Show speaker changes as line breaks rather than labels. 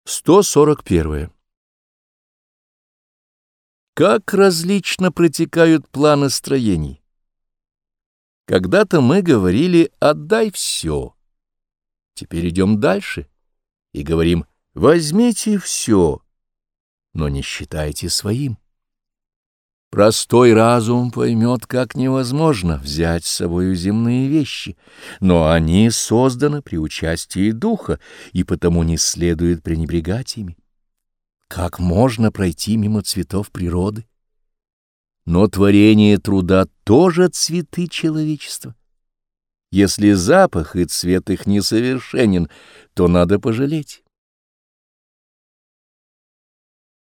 141. Как различно протекают планы строений. Когда-то мы говорили «отдай все». Теперь идем дальше и говорим «возьмите все, но не считайте своим». Простой разум поймет, как невозможно взять с собою земные вещи, но они созданы при участии духа, и потому не следует пренебрегать ими. Как можно пройти мимо цветов природы? Но творение труда тоже цветы человечества. Если запах и цвет их несовершенен, то надо пожалеть.